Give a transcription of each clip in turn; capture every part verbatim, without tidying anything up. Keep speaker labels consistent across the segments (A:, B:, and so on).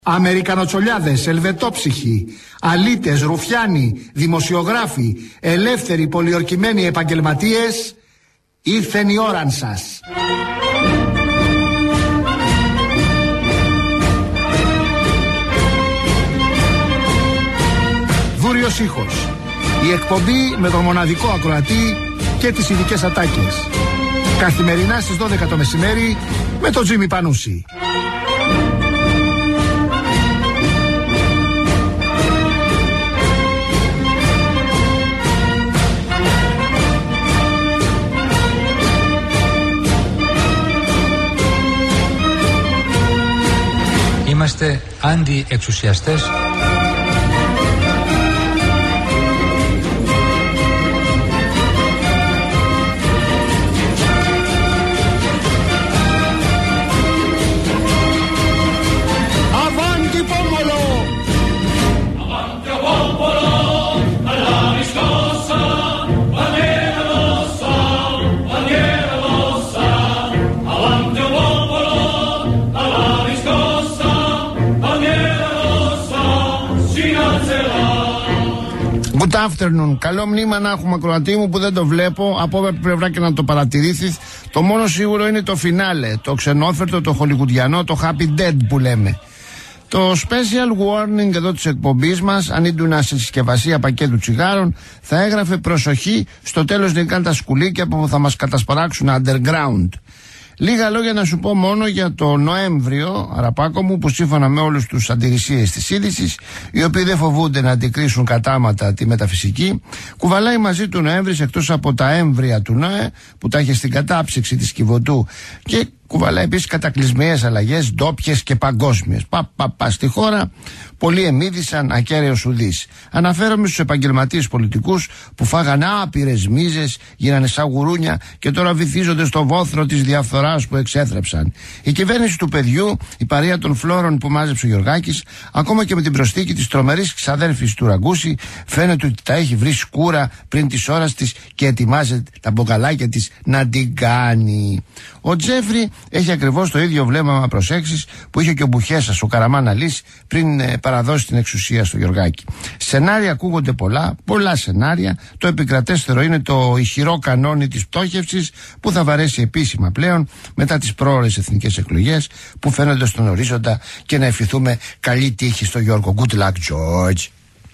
A: Αμερικανοτσολιάδες, ελβετόψυχοι, αλήτες, ρουφιάνοι, δημοσιογράφοι, ελεύθεροι πολιορκημένοι επαγγελματίες, ήρθεν η ώρα σας. Δούριος ήχος. Η εκπομπή με τον μοναδικό ακροατή και τις ειδικές ατάκες. Καθημερινά στις δώδεκα το μεσημέρι με τον Τζίμι Πανούση.
B: Είμαστε αντιεξουσιαστές.
C: Good afternoon. Καλό μνήμα να έχουμε, ακροατή μου, που δεν το βλέπω. Από όποια πλευρά και να το παρατηρήσεις, το μόνο σίγουρο είναι το φινάλε. Το ξενόφερτο, το χολιγουδιανό, το happy dead που λέμε. Το special warning εδώ της εκπομπής μας, αν ήμουν σε συσκευασία πακέτου τσιγάρων, θα έγραφε προσοχή, στο τέλος δεν καν τα σκουλίκια που θα μας κατασπαράξουν underground. Λίγα λόγια να σου πω μόνο για το Νοέμβριο, Αραπάκο μου, που σύμφωνα με όλους τους αντιρρησίες της είδησης, οι οποίοι δεν φοβούνται να αντικρίσουν κατάματα τη μεταφυσική, κουβαλάει μαζί του Νοέμβρης, εκτός από τα έμβρια του ΝΟΕ, που τα είχε στην κατάψυξη της Κιβωτού, και κουβαλάει επίσης κατακλυσμιαίες αλλαγές, ντόπιες και παγκόσμιες. Πα, πα, πα στη χώρα, πολλοί εμίδησαν ακέραιος ουδής. Αναφέρομαι στους επαγγελματίες πολιτικούς που φάγανε άπειρες μίζες, γίνανε σαν γουρούνια και τώρα βυθίζονται στο βόθρο της διαφθοράς που εξέθρεψαν. Η κυβέρνηση του παιδιού, η παρέα των φλόρων που μάζεψε ο Γιωργάκης, ακόμα και με την προσθήκη της τρομερής ξαδέρφης του Ραγκούση, φαίνεται ότι τα έχει βρει σκούρα πριν της ώρας της και ετοιμάζεται τα μποκαλάκια της να την κάνει. Ο Τζέφρι έχει ακριβώς το ίδιο βλέμμα προσέξεις που είχε και ο Μπουχέσας, ο Καραμάν Αλής, πριν ε, παραδώσει την εξουσία στο Γιωργάκη. Σενάρια ακούγονται πολλά, πολλά σενάρια. Το επικρατέστερο είναι το ηχηρό κανόνι της πτώχευσης, που θα βαρέσει επίσημα πλέον μετά τις πρόορες εθνικές εκλογές που φαίνονται στον ορίζοντα, και να ευχηθούμε καλή τύχη στο Γιώργο. Good luck, George.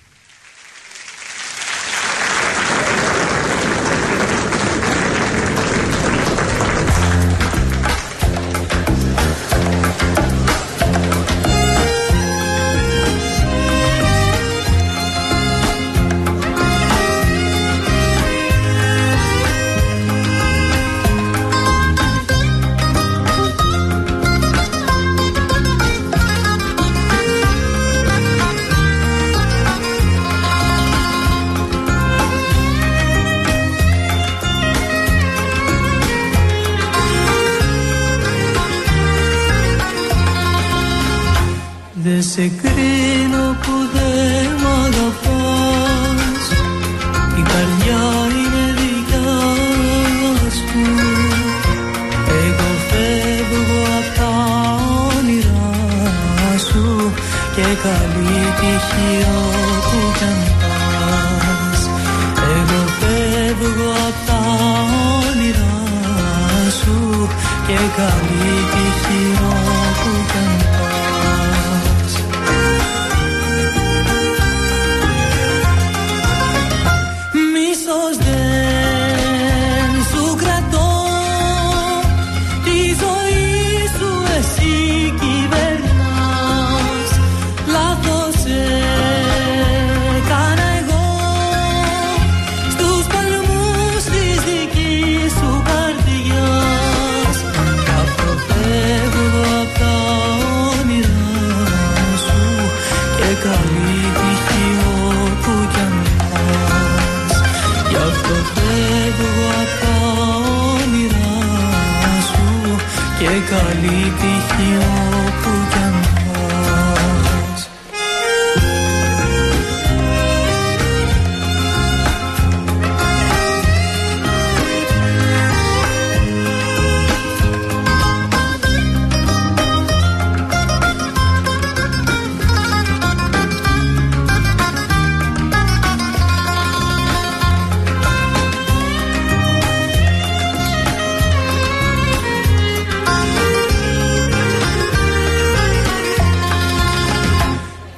D: Δεν σε κρίνω που δεν μ' αγαπάς, η καρδιά είναι δικιά σου. Εγώ φεύγω απ' τα όνειρά σου και καλή τύχη όπου κι αν πας. Εγώ φεύγω απ' τα όνειρά σου και καλή τύχη όπου κι αν πας. Καλή τύχη όπου κι αν πας.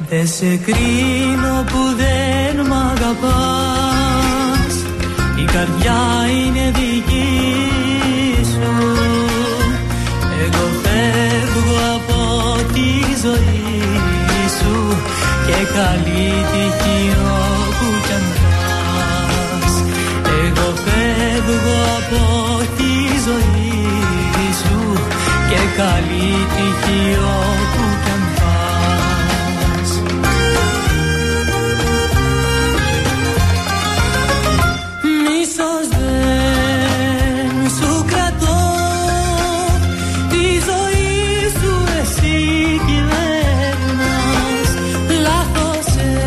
D: Δεν σε κρίνω που δεν μ' αγαπάς, η καρδιά είναι δική σου. Εγώ φεύγω από τη ζωή σου και καλή τύχη όπου κι αν πας. Εγώ φεύγω από τη ζωή σου και καλή τύχη όπου κι αν πας. Μίσος δεν σου κρατώ, τη ζωή σου εσύ κυβέρνας. Λάθος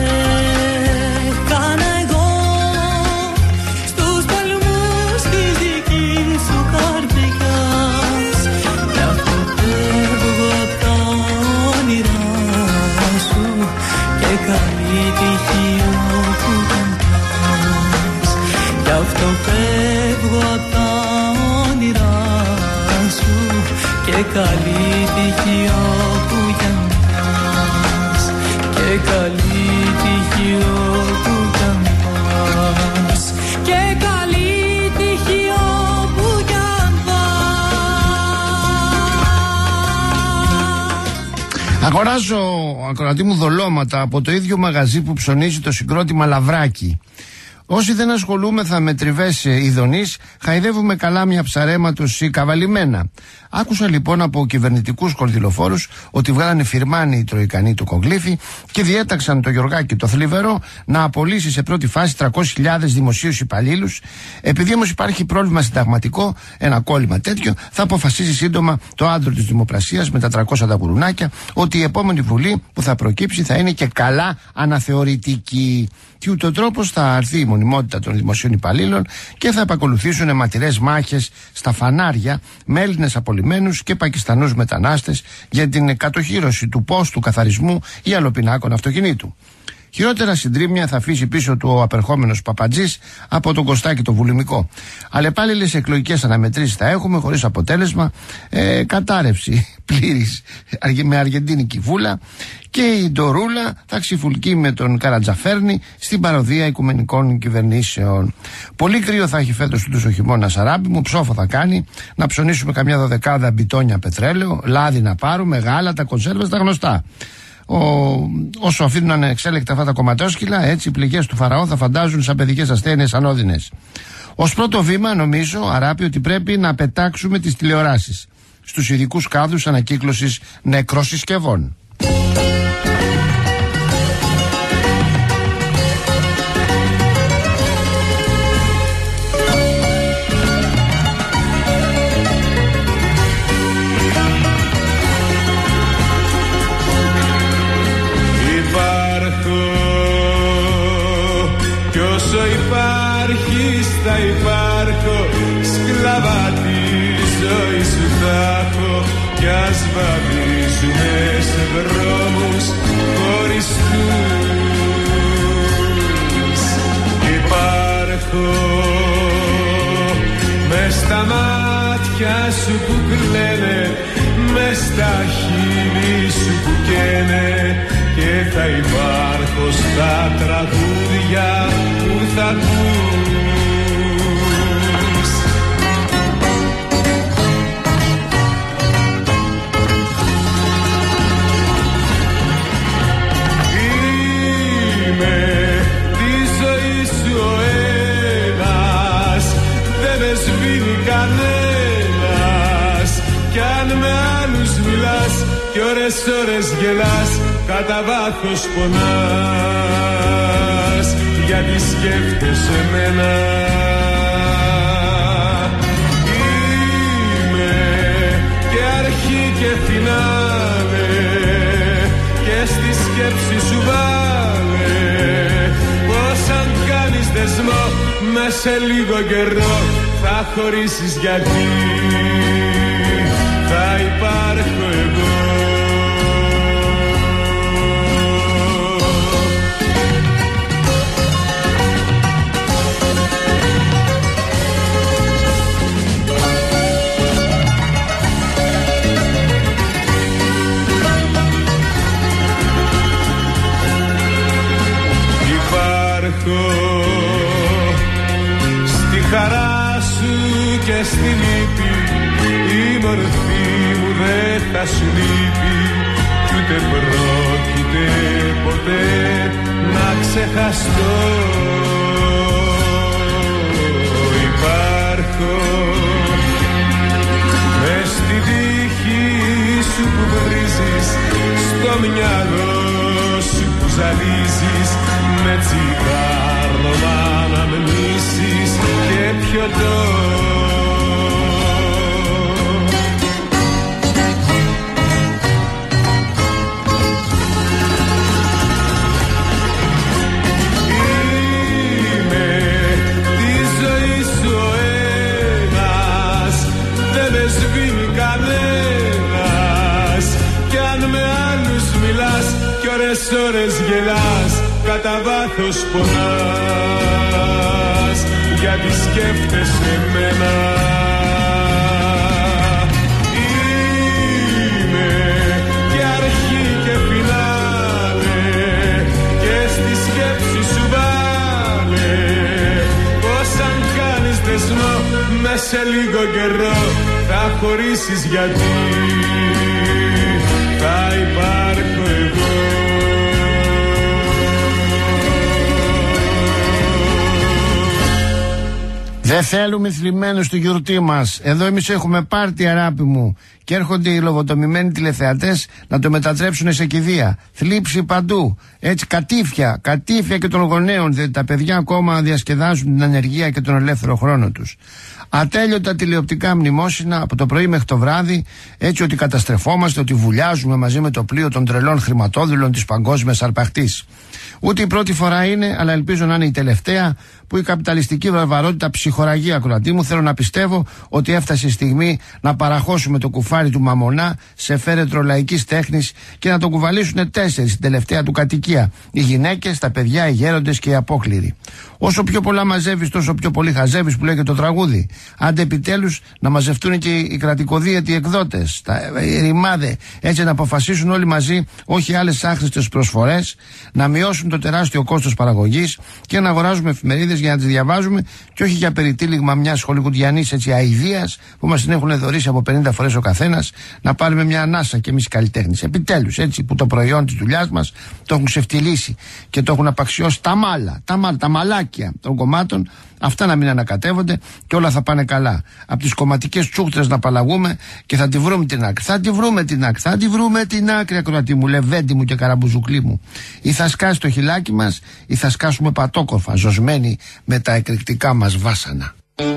D: έκανα εγώ στους παλμούς της δικής σου καρδιάς. Γι' αυτό φεύγω απ' τα όνειρά σου και καλή τύχη όπου κι αν πας. Γι' αυτό φεύγω απ' τα όνειρά σου και καλή τύχη όπου κι αν πας. Και καλή τύχη όπου κι αν πας. Και καλή τύχη όπου κι αν πας.
C: Αγοράζω, ακροατή μου, δολώματα από το ίδιο μαγαζί που ψωνίζει το συγκρότημα Λαβράκι. Όσοι δεν ασχολούμεθα με τριβές ειδονής, χαϊδεύουμε καλάμια ψαρέματος ή καβαλημένα. Άκουσα λοιπόν από κυβερνητικούς κορδιλοφόρους ότι βγάλανε φιρμάνι οι τροϊκανοί του Κογκλήφη και διέταξαν το Γιωργάκη το θλιβερό να απολύσει σε πρώτη φάση τριακόσιες χιλιάδες δημοσίους υπαλλήλους. Επειδή όμως υπάρχει πρόβλημα συνταγματικό, ένα κόλλημα τέτοιο, θα αποφασίσει σύντομα το άντρο της Δημοπρασίας με τα τριακόσια τα γουρουνάκια ότι η επόμενη βουλή που θα προκύψει θα είναι και καλά αναθεωρητική. Και ούτω τρόπος θα αρθεί η μονιμότητα των δημοσίων υπαλλήλων και θα επακολουθήσουν αιματηρές μάχες στα φανάρια με Έλληνες απολυμμένους και Πακιστανούς μετανάστες για την κατοχύρωση του πόστου καθαρισμού ή αλλοπινάκων αυτοκινήτου. Χειρότερα συντρίμμια θα αφήσει πίσω του ο απερχόμενος Παπατζής από τον Κωστάκη το βουλημικό. Αλλεπάλληλες εκλογικές αναμετρήσεις θα έχουμε χωρίς αποτέλεσμα, ε, κατάρρευση πλήρης με αργεντίνικη βούλα και η Ντορούλα θα ξυφουλκεί με τον Καρατζαφέρνη στην παροδία οικουμενικών κυβερνήσεων. Πολύ κρύο θα έχει φέτος τούτος ο χειμώνας, Αράμπη μου, ψόφο θα κάνει, να ψωνίσουμε καμιά δωδεκάδα μπιτόνια πετρέλαιο, λάδι να πάρουμε, γάλατα, κονσέρβες, τα γνωστά. Ο, όσο αφήνουν ανεξέλεκτα αυτά τα κομματόσκυλα, έτσι οι πληγές του Φαραώ θα φαντάζουν σαν παιδικές ασθένειες ανώδυνες. Ως πρώτο βήμα, νομίζω, Αράπη, ότι πρέπει να πετάξουμε τις τηλεοράσεις στους ειδικούς κάδους ανακύκλωσης νεκροσυσκευών.
E: Θα υπάρχω, σκλαβά τη ζωή σου θα έχω κι ας βαδίζουμε σε δρόμους χωριστούς. Υπάρχω μες στα μάτια σου που κλαίνε, μες στα χείλη σου που καίνε και θα υπάρχω στα τραγούδια που θα ακούς. Κανένας κι αν με άλλους μιλάς κι ώρες ώρες γελάς, κατά βάθος πονάς γιατί σκέφτεσαι εμένα. Είμαι και αρχή και φινάλε και στη σκέψη σου βάλε πως αν κάνεις δεσμό μες σε λίγο καιρό θα χωρίσεις γιατί θα υπάρχω εγώ. υπάρχω. Στη χαρά σου και στη λύπη η μορφή μου δεν θα σου λείπει, κι ούτε πρόκειται ποτέ να ξεχαστώ. Υπάρχω μες στη τύχη σου που βρίζεις, στο μυαλό σου που ζαλίζεις, με τσιγάρο να αναμνήσεις και πιωτό. Ώρες γελάς, κατά βάθος πονάς, γιατί σκέφτεσαι εμένα. Είμαι και αρχή και φινάλε, και στη σκέψη σου βάλε πως αν κάνεις δεσμό μες σε λίγο καιρό θα χωρίσεις, γιατί θα υπάρχω εγώ.
C: Δεν θέλουμε θλιμμένους στη γιορτή μας. Εδώ εμείς έχουμε πάρτι, αγάπη μου. Και έρχονται οι λογοτομημένοι τηλεθεατές να το μετατρέψουν σε κηδεία. Θλίψη παντού. Έτσι, κατήφια, κατήφια και των γονέων. Δηλαδή τα παιδιά ακόμα διασκεδάζουν την ανεργία και τον ελεύθερο χρόνο τους. Ατέλειωτα τηλεοπτικά μνημόσυνα από το πρωί μέχρι το βράδυ, έτσι ότι καταστρεφόμαστε, ότι βουλιάζουμε μαζί με το πλοίο των τρελών χρηματόδουλων της παγκόσμιας αρπαχτής. Ούτε η πρώτη φορά είναι, αλλά ελπίζω να είναι η τελευταία, που η καπιταλιστική βαρβαρότητα ψυχοραγεί, ακροατή μου. Θέλω να πιστεύω ότι έφτασε η στιγμή να παραχώσουμε το κουφάρι του μαμονά σε φέρετρο λαϊκής τέχνης και να τον κουβαλήσουν τέσσερις στην τελευταία του κατοικία. Οι γυναίκες, τα παιδιά, οι γέροντες και οι απόκληροι. Όσο πιο πολλά μαζεύεις, τόσο πιο πολύ χαζεύεις, που λέγεται το τραγούδι. Άντε επιτέλους να μαζευτούν και οι κρατικοδίαιτοι εκδότες, τα ρημάδε, έτσι να αποφασίσουν όλοι μαζί, όχι άλλες άχρηστες προσφορές, να μειώσουν το τεράστιο κόστος παραγωγής και να αγοράζουμε εφημερίδες για να τις διαβάζουμε και όχι για περιτύλιγμα μιας χολιγουντιανής έτσι αηδίας που μας την έχουν δωρήσει από πενήντα φορές ο καθένας, να πάρουμε μια ανάσα κι εμείς οι καλλιτέχνες. Επιτέλους, έτσι που το προϊόν της δουλειάς μας το έχουν ξεφτυλίσει και το έχουν απαξιώσει τα μάλα, τα, μάλα, τα μαλάκια των κομμάτων, αυτά να μην ανακατεύονται και όλα θα πάνε καλά. Από τις κομματικές τσούχτρες να απαλλαγούμε και θα τη βρούμε την άκρη. Θα τη βρούμε την άκρη, θα τη βρούμε την άκρη, ακροατή μου, λεβέντη μου και καραμπουζουκλή μου. Ή θα σκάσει το χιλάκι μας ή θα σκάσουμε πατόκορφα, ζωσμένοι με τα εκρηκτικά μας βάσανα.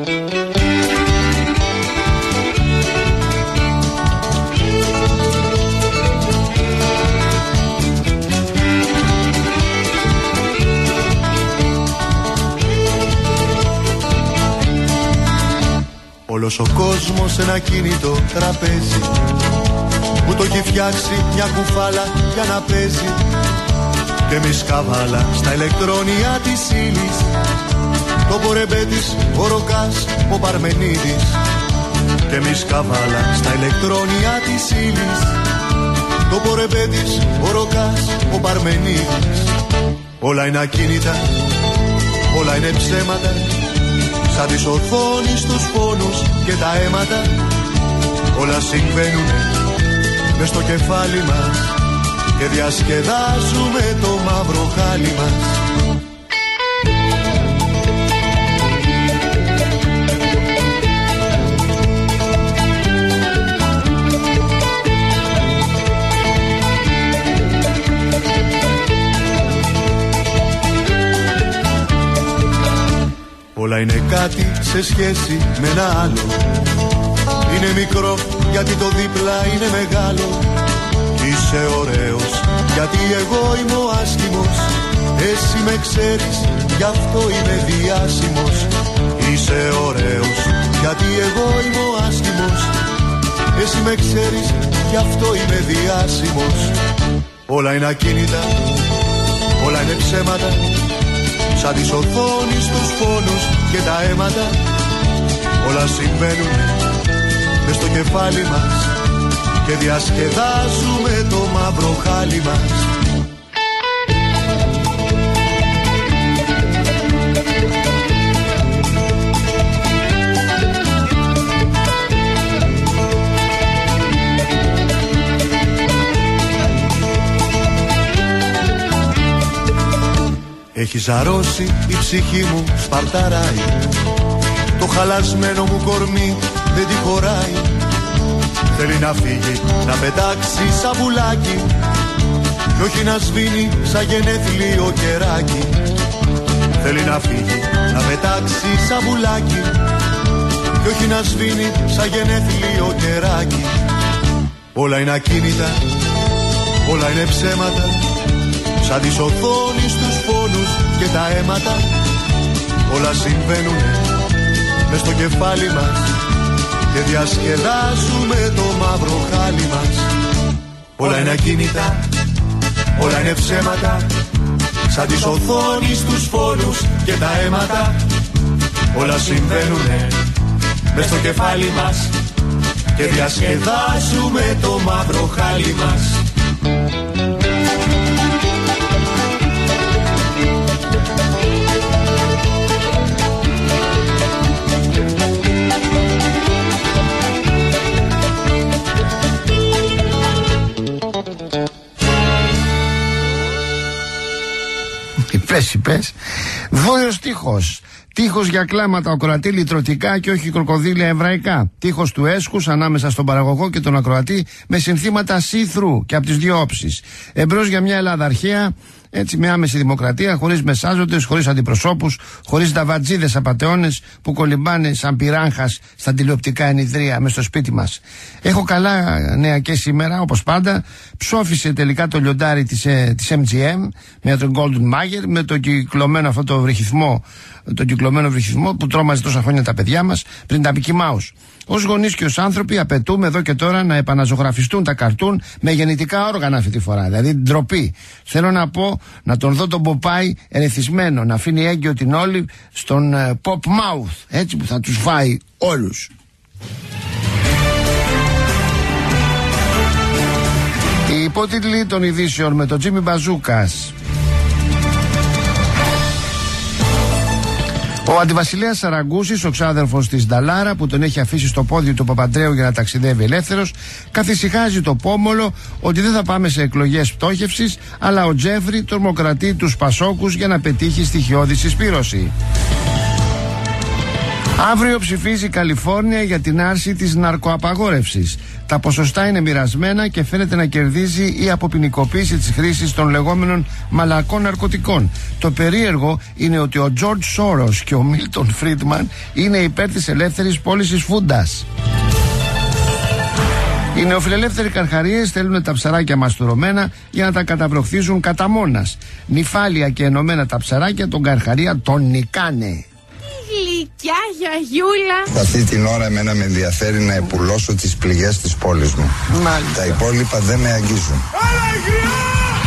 F: Όλος ο κόσμος ένα κινητό τραπέζι που το έχει φτιάξει μια κουφάλα για να παίζει, και εμείς καβάλα στα ηλεκτρόνια της ύλης, το πορεμπέτης, ο Ροκάς, ο Παρμενίδης. Και εμείς καβάλα στα ηλεκτρόνια της ύλης, το πορεμπέτης, ο Ροκάς, ο Παρμενίδης. Όλα είναι ακίνητα, όλα είναι ψέματα, σαν τις οθόνες τους πόνους και τα αίματα. Όλα συμβαίνουνε μες στο κεφάλι μας και διασκεδάζουμε το μαύρο χάλι μας. Όλα είναι κάτι σε σχέση με ένα άλλο. Είναι μικρό γιατί το δίπλα είναι μεγάλο. Είσαι ωραίος γιατί εγώ είμαι ο άσχημος. Εσύ με ξέρεις γι' αυτό είμαι διάσημος. Είσαι ωραίος γιατί εγώ είμαι ο άσχημος. Εσύ με ξέρεις γι' αυτό είμαι διάσημος. Όλα είναι ακίνητα, όλα είναι ψέματα, σαν τις οθόνες τους φόνους και τα αίματα. Όλα συμβαίνουν μες στο κεφάλι μας και διασκεδάζουμε το μαύρο χάλι μας. Έχει ζαρώσει η ψυχή μου σπαρταράει. Το χαλασμένο μου κορμί δεν τη χωράει. Θέλει να φύγει, να πετάξει σαν πουλάκι κι όχι να σβήνει σαν γενέθλιο κεράκι. Θέλει να φύγει, να πετάξει σαν πουλάκι κι όχι να σβήνει σαν γενέθλιο κεράκι. Όλα είναι ακίνητα, όλα είναι ψέματα, σαν τις οθόνες τους φόνους και τα αίματα. Όλα συμβαίνουνε μες στο κεφάλι μας και διασκεδάζουμε το μαύρο χάλι μας. Όλα είναι ακίνητα, όλα είναι ψέματα, σαν τις οθόνες τους φόνους και τα αίματα. Όλα συμβαίνουνε μες στο κεφάλι μας και διασκεδάζουμε το μαύρο χάλι μας.
C: Πες, είπες. Βόρειος τείχος. Τείχος για κλάματα ακροατή λυτρωτικά και όχι κροκοδίλια εβραϊκά. Τείχος του έσχους ανάμεσα στον παραγωγό και τον ακροατή με συνθήματα see-through και από τις δύο όψεις. Εμπρός για μια Ελλάδα αρχαία, έτσι με άμεση δημοκρατία, χωρίς μεσάζοντες, χωρίς αντιπροσώπους, χωρίς ταβατζίδες απατεώνες που κολυμπάνε σαν πυράγχας στα τηλεοπτικά ενιδρία μες στο σπίτι μας. Έχω καλά νέα και σήμερα, όπως πάντα. Ψόφισε τελικά το λιοντάρι της, ε, της εμ τζι εμ με τον Golden Mayer, με το κυκλωμένο αυτό το βρυχυθμό, τον κυκλωμένο βρυχυθμό που τρόμαζε τόσα χρόνια τα παιδιά μας πριν τα Mickey Mouse. Ως γονείς και ως άνθρωποι απαιτούμε εδώ και τώρα να επαναζωγραφιστούν τα καρτούν με γεννητικά όργανα αυτή τη φορά. Δηλαδή ντροπή. Θέλω να πω, να τον δω τον Ποπάι ερεθισμένο, να αφήνει έγκυο την όλη στον uh, Pop Mouth, έτσι που θα τους φάει όλους. Οι υπότιτλοι των ειδήσεων με τον Τζίμι Μπαζούκας. Ο αντιβασιλέας Σαραγκούσης, ο ξάδερφος της Νταλάρα που τον έχει αφήσει στο πόδι του Παπαντρέου για να ταξιδεύει ελεύθερος, καθησυχάζει το πόμολο ότι δεν θα πάμε σε εκλογές πτώχευσης, αλλά ο Τζέφρι τρομοκρατεί τους Πασόκους για να πετύχει στοιχειώδη συσπήρωση. Αύριο ψηφίζει η Καλιφόρνια για την άρση της ναρκοαπαγόρευσης. Τα ποσοστά είναι μοιρασμένα και φαίνεται να κερδίζει η αποποινικοποίηση της χρήσης των λεγόμενων μαλακών ναρκωτικών. Το περίεργο είναι ότι ο Τζορτζ Σόρος και ο Μίλτον Φρίντμαν είναι υπέρ της ελεύθερης πώλησης φούντας. Οι νεοφιλελεύθεροι καρχαρίες θέλουν τα ψαράκια μαστουρωμένα για να τα καταβροχθίζουν κατά μόνας. Νυφάλια και ενωμένα τα ψαράκια τον καρχαρία τον νικάνε.
G: Γλυκιά γιαγιούλα.
H: Αυτή την ώρα εμένα με ενδιαφέρει να επουλώσω τις πληγές της πόλης μου. Μάλιστα. Τα υπόλοιπα δεν με αγγίζουν.
E: Έλα η γριά!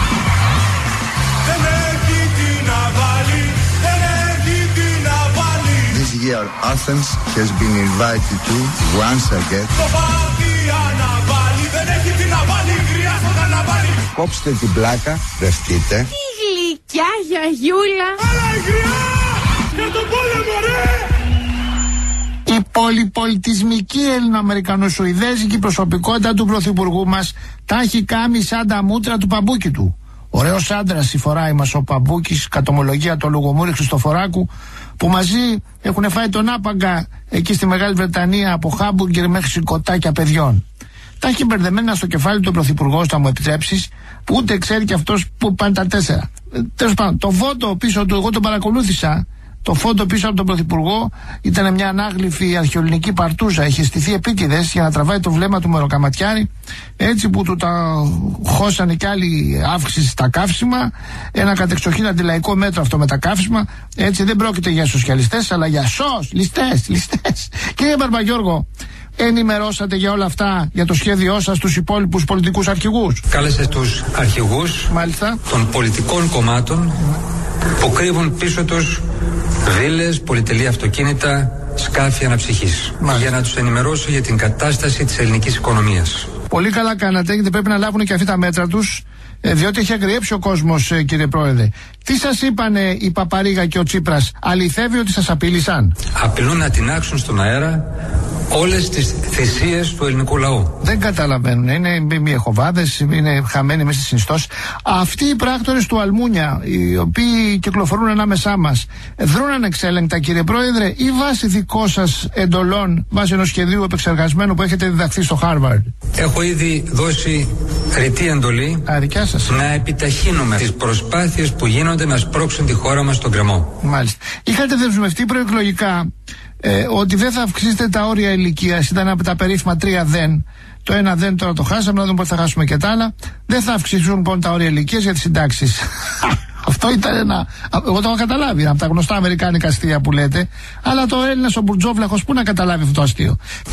E: Δεν έχει τι να βάλει, δεν έχει τι να βάλει.
H: This year Athens has been invited to once again.
E: Το πάθει αναβάλει, δεν έχει τι να βάλει, χρειάζεται να βάλει.
H: Κόψτε την πλάκα, δεχτείτε.
G: Τι γλυκιά γιαγιούλα.
E: Έλα η γριά! Για τον πόλεμο, ρε!
C: Η πολυπολιτισμική ελληνοαμερικανοσουηδέζικη προσωπικότητα του πρωθυπουργού μας τα έχει κάνει σαν τα μούτρα του παμπούκι του. Ωραίος άντρας η φοράει μας ο Παμπούκης, κατ' ομολογία του Λογομούρη Χριστοφοράκου, που μαζί έχουν φάει τον άπαγκα εκεί στη Μεγάλη Βρετανία από χάμπουργκερ μέχρι σηκωτάκια παιδιών. Τα έχει μπερδεμένα στο κεφάλι του πρωθυπουργός, θα μου επιτρέψεις, που ούτε ξέρει κι αυτός που πάνε τα τέσσερα. Ε, τέλος πάντων, το φώτο πίσω του, εγώ τον παρακολούθησα. Το φόντο πίσω από τον πρωθυπουργό ήταν μια ανάγλυφη αρχαιοελληνική παρτούζα. Είχε στηθεί επίτηδες για να τραβάει το βλέμμα του μεροκαματιάρη, έτσι που του τα χώσανε κι άλλη αύξηση στα καύσιμα. Ένα κατεξοχήν αντιλαϊκό μέτρο αυτό με τα καύσιμα. Έτσι δεν πρόκειται για σοσιαλιστές, αλλά για σως, ληστές, ληστές. Κύριε Μπαρμπαγιώργο, ενημερώσατε για όλα αυτά, για το σχέδιό σας τους υπόλοιπους πολιτικούς αρχηγούς?
B: Κάλεσε τους αρχηγούς
C: Μάλιστα.
B: των πολιτικών κομμάτων που κρύβουν πίσω τους βίλες, πολυτελή αυτοκίνητα, σκάφη αναψυχής. Μάλιστα. Για να τους ενημερώσω για την κατάσταση της ελληνικής οικονομίας.
C: Πολύ καλά κάνατε, γιατί πρέπει να λάβουν και αυτοί τα μέτρα τους, διότι έχει αγριέψει ο κόσμος, κύριε Πρόεδρε. Τι σας είπανε η Παπαρίγα και ο Τσίπρας? Αληθεύει ότι σας απείλησαν?
B: Απειλούν να τινάξουν στον αέρα όλες τις θυσίες του ελληνικού λαού.
C: Δεν καταλαβαίνουν. Είναι μη εχοβάδες, είναι χαμένοι μέσα στις συνιστώσεις. Αυτοί οι πράκτορες του Αλμούνια, οι οποίοι κυκλοφορούν ανάμεσά μας, δρούν ανεξέλεγκτα, κύριε Πρόεδρε, ή βάσει δικών σας εντολών, βάσει ενός σχεδίου επεξεργασμένου που έχετε διδαχθεί στο Χάρβαρντ?
B: Έχω ήδη δώσει ρητή εντολή
C: Α, δικιά σας.
B: να επιταχύνουμε τις προσπάθειες που γίνονται να σπρώξουν τη χώρα μας στον γκρεμό.
C: Μάλιστα. Είχατε δεσμευτεί προεκλογικά ε, ότι δεν θα αυξήσετε τα όρια ηλικίας. Ήταν από τα περίφημα τρία δεν. Το ένα δεν τώρα το χάσαμε, να δούμε πώς θα χάσουμε και τα άλλα. Δεν θα αυξήσουν λοιπόν τα όρια ηλικίας για τις συντάξεις. Αυτό ήταν ένα. Εγώ το έχω καταλάβει, από τα γνωστά αμερικάνικα αστεία που λέτε. Αλλά το Έλληνας ο Μπουρτζόβλαχος πού να καταλάβει αυτό το αστείο?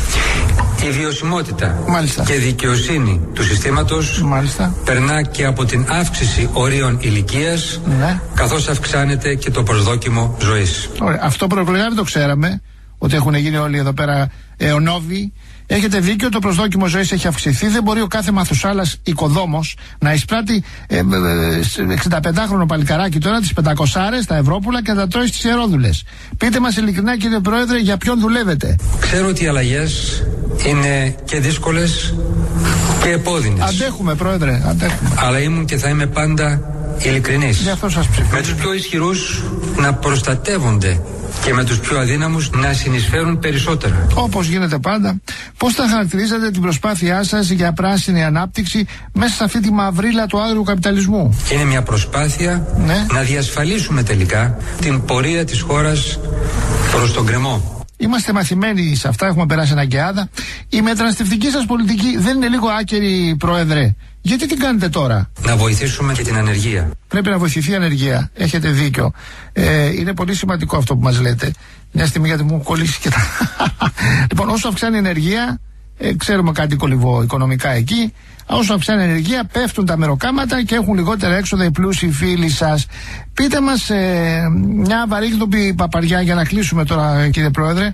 B: Η βιωσιμότητα
C: Μάλιστα.
B: και δικαιοσύνη του συστήματος
C: Μάλιστα.
B: περνά και από την αύξηση ορίων ηλικίας,
C: ναι.
B: καθώς αυξάνεται και το προσδόκιμο ζωής.
C: Ωραία. Αυτό προεκλογικά δεν το ξέραμε, ότι έχουν γίνει όλοι εδώ πέρα αιωνόβοι. Έχετε δίκιο, το προσδόκιμο ζωής έχει αυξηθεί. Δεν μπορεί ο κάθε Μαθουσάλας οικοδόμος να εισπράττει ε, ε, ε, εξηνταπεντάχρονο παλικαράκι τώρα τις πεντακόσιες στα Ευρώπουλα και να τα τρώει στις ιερόδουλες. Πείτε μας ειλικρινά, κύριε Πρόεδρε, για ποιον δουλεύετε?
B: Ξέρω ότι οι αλλαγές είναι και δύσκολες και επώδυνες.
C: Αντέχουμε, Πρόεδρε, αντέχουμε.
B: Αλλά ήμουν και θα είμαι πάντα ειλικρινής.
C: Γι' αυτό σας ψηφίζω.
B: Με τους πιο ισχυρούς να προστατεύονται και με τους πιο αδύναμους να συνεισφέρουν περισσότερα.
C: Όπως γίνεται πάντα. Πώς θα χαρακτηρίζετε την προσπάθειά σας για πράσινη ανάπτυξη μέσα σε αυτή τη μαυρίλα του άγριου καπιταλισμού?
B: Είναι μια προσπάθεια
C: ναι.
B: να διασφαλίσουμε τελικά την πορεία της χώρας προς τον γκρεμό.
C: Είμαστε μαθημένοι σε αυτά, έχουμε περάσει αναγκαιάδα. Η μεταναστευτική σας πολιτική δεν είναι λίγο άκερη, Πρόεδρε? Γιατί την κάνετε τώρα?
B: Να βοηθήσουμε και την ανεργία.
C: Πρέπει να βοηθηθεί η ανεργία. Έχετε δίκιο. Ε, είναι πολύ σημαντικό αυτό που μας λέτε. Μια στιγμή, γιατί μου κολλήσει και τα. Λοιπόν, όσο αυξάνει η ενεργεία, ε, ξέρουμε κάτι κολυβό οικονομικά εκεί. Όσο αυξάνει η ενεργεία, πέφτουν τα μεροκάματα και έχουν λιγότερα έξοδα οι πλούσιοι φίλοι σας. Πείτε μας ε, μια βαρύγδουπη παπαριά για να κλείσουμε τώρα, κύριε Πρόεδρε.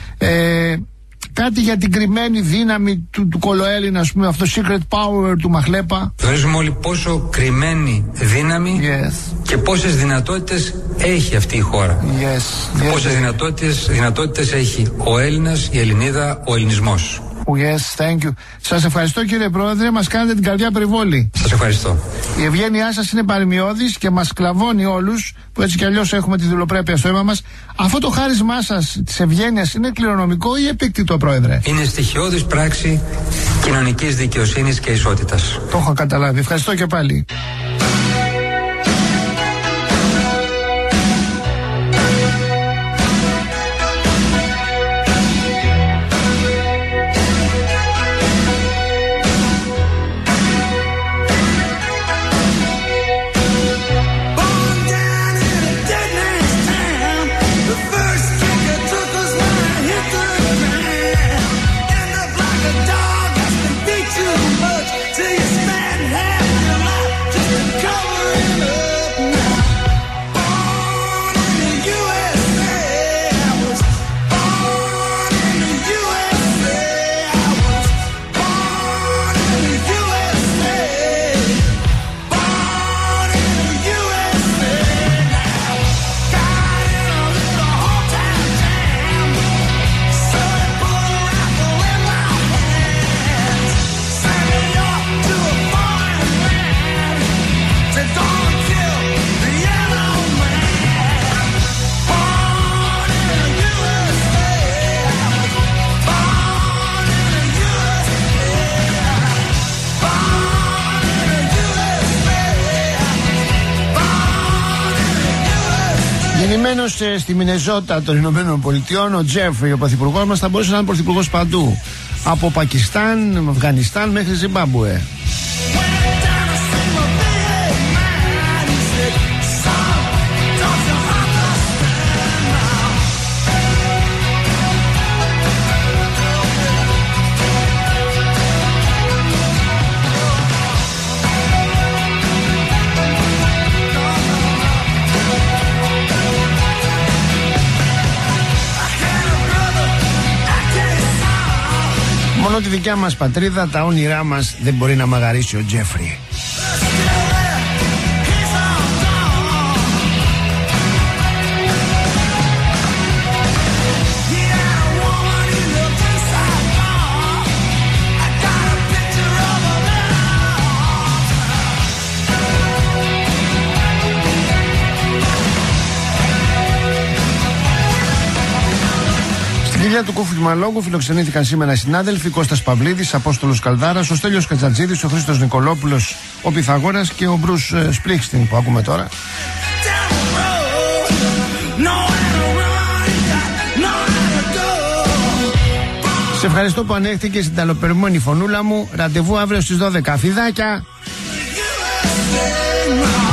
C: Ε, Κάτι για την κρυμμένη δύναμη του, του Κολοέλληνα, ας πούμε, αυτό το secret power του Μαχλέπα.
B: Γνωρίζουμε όλοι πόσο κρυμμένη δύναμη
C: yes.
B: και πόσες δυνατότητες έχει αυτή η χώρα.
C: Yes. Yes.
B: Πόσες δυνατότητες, δυνατότητες έχει ο Έλληνας, η Ελληνίδα, ο ελληνισμός.
C: Yes, thank you. Σας ευχαριστώ, κύριε Πρόεδρε, μας κάνετε την καρδιά περιβόλη.
B: Σας ευχαριστώ.
C: Η ευγένειά σας είναι παρημιώδης και μας σκλαβώνει όλους, που έτσι κι αλλιώς έχουμε τη δουλοπρέπεια στο αίμα μας. Αυτό το χάρισμά σας της ευγένειας είναι κληρονομικό ή επίκτητο, Πρόεδρε?
B: Είναι στοιχειώδης πράξη κοινωνικής δικαιοσύνης και ισότητας.
C: Το έχω καταλάβει. Ευχαριστώ και πάλι. Γεννημένος ε, στη Μινεζότα των Ηνωμένων Πολιτειών, ο Τζέφρι, ο πρωθυπουργός μας, θα μπορούσε να είναι πρωθυπουργός παντού. Από Πακιστάν, Αφγανιστάν μέχρι Ζιμπάμπουε. Μόνο τη δικιά μας πατρίδα, τα όνειρά μας δεν μπορεί να μαγαρίσει ο Τζέφρι. Βιλία του Κούφου Μαλόγκου φιλοξενήθηκαν σήμερα οι συνάδελφοι Κώστας Παυλίδης, Απόστολος Καλδάρας, ο Στέλιος Κατζατζίδης, ο Χρήστος Νικολόπουλος, ο Πυθαγόρας και ο Μπρους Σπρίξτιν που ακούμε τώρα. Σε ευχαριστώ που ανέχτηκες την ταλαιπωρημένη φωνούλα μου. Ραντεβού αύριο στις δώδεκα. Φιδάκια!